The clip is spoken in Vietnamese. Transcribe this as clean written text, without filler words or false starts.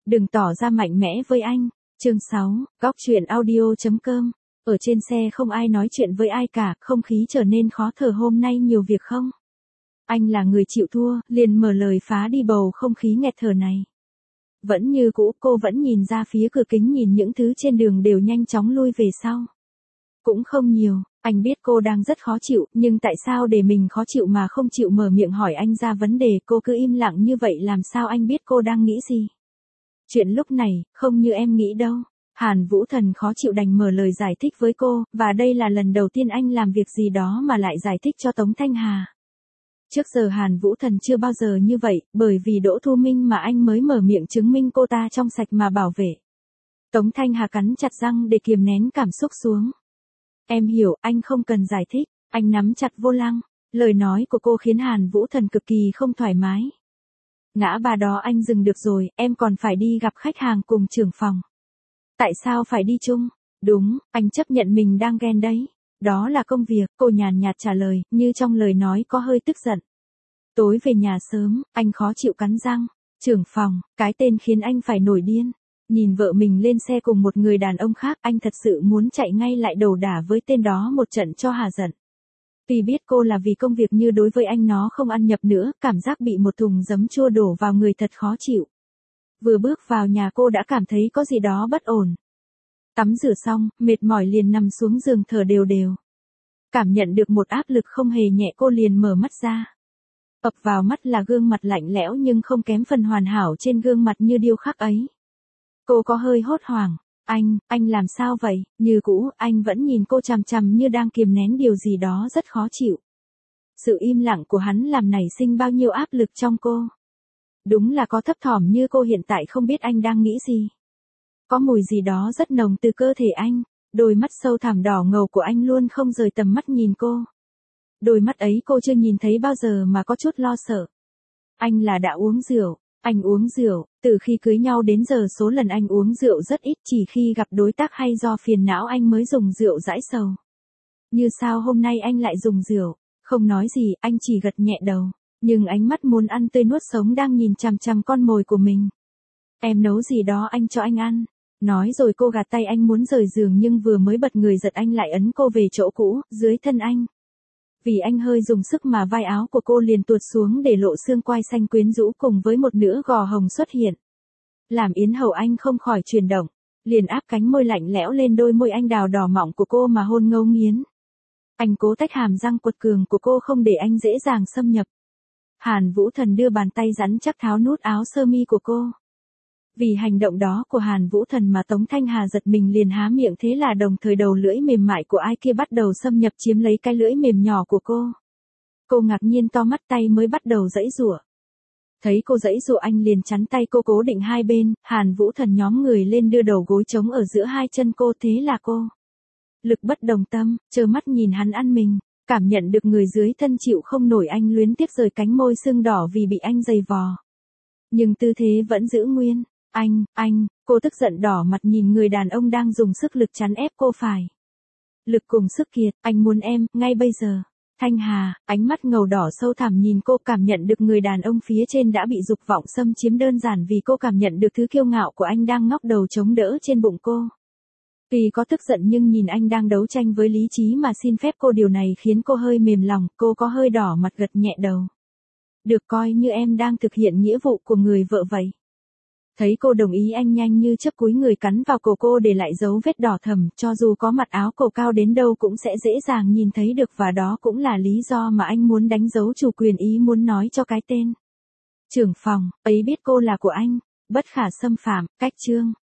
Đừng tỏ ra mạnh mẽ với anh. Chương 6, góc truyện audio.com. Ở trên xe không ai nói chuyện với ai cả, không khí trở nên khó thở. Hôm nay nhiều việc không? Anh là người chịu thua, liền mở lời phá đi bầu không khí nghẹt thở này. Vẫn như cũ, cô vẫn nhìn ra phía cửa kính, nhìn những thứ trên đường đều nhanh chóng lui về sau. Cũng không nhiều, anh biết cô đang rất khó chịu, nhưng tại sao để mình khó chịu mà không chịu mở miệng hỏi anh ra vấn đề? Cô cứ im lặng như vậy, làm sao anh biết cô đang nghĩ gì? Chuyện lúc này, không như em nghĩ đâu. Hàn Vũ Thần khó chịu đành mở lời giải thích với cô, và đây là lần đầu tiên anh làm việc gì đó mà lại giải thích cho Tống Thanh Hà. Trước giờ Hàn Vũ Thần chưa bao giờ như vậy, bởi vì Đỗ Thu Minh mà anh mới mở miệng chứng minh cô ta trong sạch mà bảo vệ. Tống Thanh Hà cắn chặt răng để kiềm nén cảm xúc xuống. Em hiểu, anh không cần giải thích. Anh nắm chặt vô lăng. Lời nói của cô khiến Hàn Vũ Thần cực kỳ không thoải mái. Ngã ba đó anh dừng được rồi, em còn phải đi gặp khách hàng cùng trưởng phòng. Tại sao phải đi chung? Đúng, anh chấp nhận mình đang ghen đấy. Đó là công việc, cô nhàn nhạt trả lời, như trong lời nói có hơi tức giận. Tối về nhà sớm, anh khó chịu cắn răng. Trưởng phòng, cái tên khiến anh phải nổi điên. Nhìn vợ mình lên xe cùng một người đàn ông khác, anh thật sự muốn chạy ngay lại đầu đả với tên đó một trận cho hà giận. Vì biết cô là vì công việc, như đối với anh nó không ăn nhập nữa, cảm giác bị một thùng giấm chua đổ vào người thật khó chịu. Vừa bước vào nhà cô đã cảm thấy có gì đó bất ổn. Tắm rửa xong, mệt mỏi liền nằm xuống giường thở đều đều. Cảm nhận được một áp lực không hề nhẹ, cô liền mở mắt ra. Ập vào mắt là gương mặt lạnh lẽo nhưng không kém phần hoàn hảo trên gương mặt như điêu khắc ấy. Cô có hơi hốt hoảng. Anh làm sao vậy? Như cũ, anh vẫn nhìn cô chằm chằm như đang kiềm nén điều gì đó rất khó chịu. Sự im lặng của hắn làm nảy sinh bao nhiêu áp lực trong cô. Đúng là có thấp thỏm như cô hiện tại không biết anh đang nghĩ gì. Có mùi gì đó rất nồng từ cơ thể anh. Đôi mắt sâu thẳm đỏ ngầu của anh luôn không rời tầm mắt nhìn cô. Đôi mắt ấy cô chưa nhìn thấy bao giờ mà có chút lo sợ. Anh là đã uống rượu. Anh uống rượu, từ khi cưới nhau đến giờ số lần anh uống rượu rất ít, chỉ khi gặp đối tác hay do phiền não anh mới dùng rượu giải sầu. Như sao hôm nay anh lại dùng rượu? Không nói gì, anh chỉ gật nhẹ đầu, nhưng ánh mắt muốn ăn tươi nuốt sống đang nhìn chằm chằm con mồi của mình. Em nấu gì đó anh cho anh ăn. Nói rồi cô gạt tay anh muốn rời giường, nhưng vừa mới bật người giật anh lại ấn cô về chỗ cũ, dưới thân anh. Vì anh hơi dùng sức mà vai áo của cô liền tuột xuống để lộ xương quai xanh quyến rũ cùng với một nửa gò hồng xuất hiện. Làm yến hầu anh không khỏi chuyển động, liền áp cánh môi lạnh lẽo lên đôi môi anh đào đỏ mọng của cô mà hôn ngấu nghiến. Anh cố tách hàm răng quật cường của cô không để anh dễ dàng xâm nhập. Hàn Vũ Thần đưa bàn tay rắn chắc tháo nút áo sơ mi của cô. Vì hành động đó của Hàn Vũ Thần mà Tống Thanh Hà giật mình liền há miệng, thế là đồng thời đầu lưỡi mềm mại của ai kia bắt đầu xâm nhập chiếm lấy cái lưỡi mềm nhỏ của cô. Cô ngạc nhiên to mắt, tay mới bắt đầu giãy giụa. Thấy cô giãy giụa anh liền chắn tay cô cố định hai bên, Hàn Vũ Thần nhóm người lên đưa đầu gối trống ở giữa hai chân cô, thế là cô. Lực bất đồng tâm, trơ mắt nhìn hắn ăn mình, cảm nhận được người dưới thân chịu không nổi, anh luyến tiếc rời cánh môi sưng đỏ vì bị anh giày vò. Nhưng tư thế vẫn giữ nguyên. Cô tức giận đỏ mặt nhìn người đàn ông đang dùng sức lực chắn ép cô phải. Lực cùng sức kiệt, anh muốn em, ngay bây giờ. Thanh Hà, ánh mắt ngầu đỏ sâu thẳm nhìn cô, cảm nhận được người đàn ông phía trên đã bị dục vọng xâm chiếm, đơn giản vì cô cảm nhận được thứ kiêu ngạo của anh đang ngóc đầu chống đỡ trên bụng cô. Tuy có tức giận nhưng nhìn anh đang đấu tranh với lý trí mà xin phép cô, điều này khiến cô hơi mềm lòng, cô có hơi đỏ mặt gật nhẹ đầu. Được, coi như em đang thực hiện nghĩa vụ của người vợ vậy. Thấy cô đồng ý anh nhanh như chớp cúi người cắn vào cổ cô để lại dấu vết đỏ thẫm, cho dù có mặc áo cổ cao đến đâu cũng sẽ dễ dàng nhìn thấy được, và đó cũng là lý do mà anh muốn đánh dấu chủ quyền, ý muốn nói cho cái tên trưởng phòng ấy biết cô là của anh, bất khả xâm phạm. Cách chương